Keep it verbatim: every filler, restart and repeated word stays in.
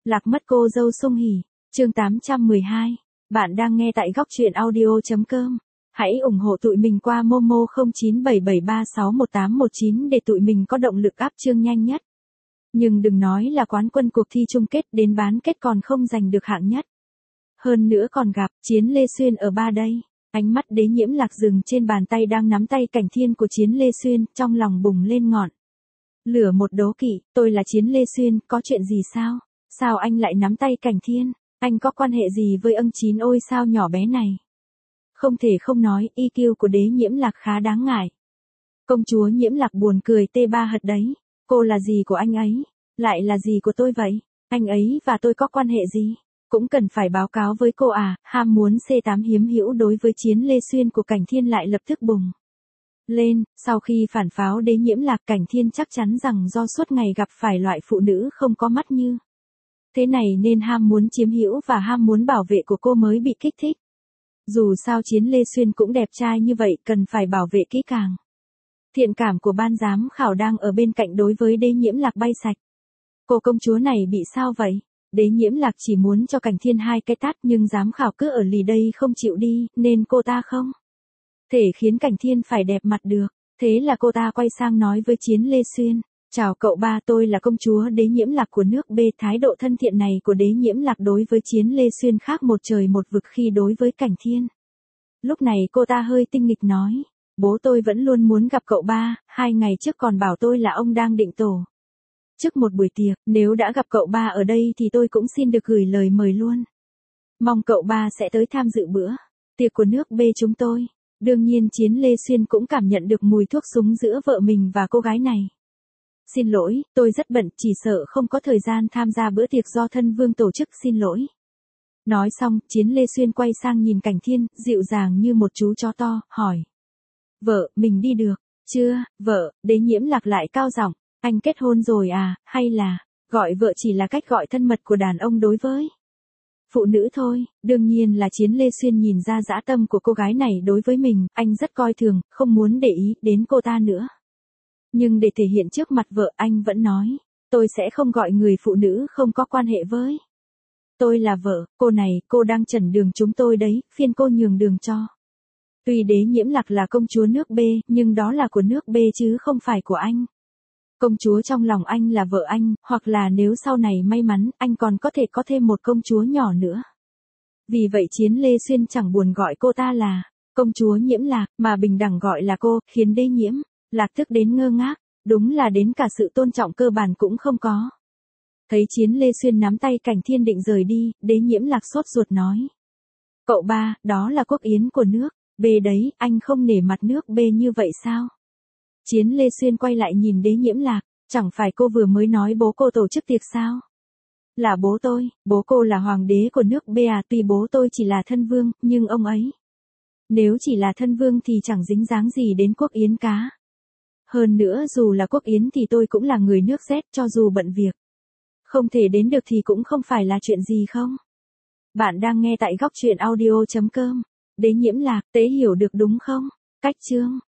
Lạc mất cô dâu Sung Hỉ, chương tám trăm mười hai. Bạn đang nghe tại góc truyện audio chấm com. Hãy ủng hộ tụi mình qua Momo không chín bảy bảy ba sáu một tám một chín để tụi mình có động lực áp chương nhanh nhất. Nhưng đừng nói là quán quân cuộc thi chung kết, đến bán kết còn không giành được hạng nhất. Hơn nữa còn gặp Chiến Lê Xuyên ở ba đây. Ánh mắt Đế Nhiễm Lạc dừng trên bàn tay đang nắm tay Cảnh Thiên của Chiến Lê Xuyên, trong lòng bùng lên ngọn lửa một đố kỵ. Tôi là Chiến Lê Xuyên, có chuyện gì sao? Sao anh lại nắm tay Cảnh Thiên? Anh có quan hệ gì với ân chín ôi sao nhỏ bé này? Không thể không nói, i kiu của Đế Nhiễm Lạc khá đáng ngại. Công chúa Nhiễm Lạc buồn cười tê ba hật đấy. Cô là gì của anh ấy? Lại là gì của tôi vậy? Anh ấy và tôi có quan hệ gì? Cũng cần phải báo cáo với cô à? Ham muốn C tám hiếm hữu đối với Chiến Lê Xuyên của Cảnh Thiên lại lập tức bùng lên. Sau khi phản pháo Đế Nhiễm Lạc, Cảnh Thiên chắc chắn rằng do suốt ngày gặp phải loại phụ nữ không có mắt như thế này nên ham muốn chiếm hữu và ham muốn bảo vệ của cô mới bị kích thích. Dù sao Chiến Lê Xuyên cũng đẹp trai như vậy, cần phải bảo vệ kỹ càng. Thiện cảm của ban giám khảo đang ở bên cạnh đối với Đế Nhiễm Lạc bay sạch. Cô công chúa này bị sao vậy? Đế Nhiễm Lạc chỉ muốn cho Cảnh Thiên hai cái tát, nhưng giám khảo cứ ở lì đây không chịu đi, nên cô ta không thể khiến Cảnh Thiên phải đẹp mặt được. Thế là cô ta quay sang nói với Chiến Lê Xuyên: chào cậu ba, tôi là công chúa Đế Nhiễm Lạc của nước B. Thái độ thân thiện này của Đế Nhiễm Lạc đối với Chiến Lê Xuyên khác một trời một vực khi đối với Cảnh Thiên. Lúc này cô ta hơi tinh nghịch nói: bố tôi vẫn luôn muốn gặp cậu ba, hai ngày trước còn bảo tôi là ông đang định tổ trước một buổi tiệc, nếu đã gặp cậu ba ở đây thì tôi cũng xin được gửi lời mời luôn. Mong cậu ba sẽ tới tham dự bữa tiệc của nước B chúng tôi. Đương nhiên Chiến Lê Xuyên cũng cảm nhận được mùi thuốc súng giữa vợ mình và cô gái này. Xin lỗi, tôi rất bận, chỉ sợ không có thời gian tham gia bữa tiệc do thân vương tổ chức, xin lỗi. Nói xong, Chiến Lê Xuyên quay sang nhìn Cảnh Thiên, dịu dàng như một chú chó to, hỏi: vợ, mình đi được chưa? Vợ? Đế Nhiễm Lạc lại cao giọng: anh kết hôn rồi à, hay là gọi vợ chỉ là cách gọi thân mật của đàn ông đối với phụ nữ thôi? Đương nhiên là Chiến Lê Xuyên nhìn ra dã tâm của cô gái này đối với mình, anh rất coi thường, không muốn để ý đến cô ta nữa. Nhưng để thể hiện trước mặt vợ, anh vẫn nói: tôi sẽ không gọi người phụ nữ không có quan hệ với tôi là vợ. Cô này, cô đang chặn đường chúng tôi đấy, phiên cô nhường đường cho. Tuy Đế Nhiễm Lạc là công chúa nước B, nhưng đó là của nước B chứ không phải của anh. Công chúa trong lòng anh là vợ anh, hoặc là nếu sau này may mắn, anh còn có thể có thêm một công chúa nhỏ nữa. Vì vậy Chiến Lê Xuyên chẳng buồn gọi cô ta là công chúa Nhiễm Lạc, mà bình đẳng gọi là cô, khiến Đế Nhiễm Lạc tức đến ngơ ngác, đúng là đến cả sự tôn trọng cơ bản cũng không có. Thấy Chiến Lê Xuyên nắm tay Cảnh Thiên định rời đi, Đế Nhiễm Lạc sốt ruột nói: cậu ba, đó là quốc yến của nước B đấy, anh không nể mặt nước B như vậy sao? Chiến Lê Xuyên quay lại nhìn Đế Nhiễm Lạc: chẳng phải cô vừa mới nói bố cô tổ chức tiệc sao? Là bố tôi, bố cô là hoàng đế của nước B à? Tuy bố tôi chỉ là thân vương, nhưng ông ấy nếu chỉ là thân vương thì chẳng dính dáng gì đến quốc yến cá. Hơn nữa dù là quốc yến thì tôi cũng là người nước Z, cho dù bận việc không thể đến được thì cũng không phải là chuyện gì không? Bạn đang nghe tại góc truyện audio chấm com. Đế Nhiễm Lạc, tế hiểu được đúng không? Cách chương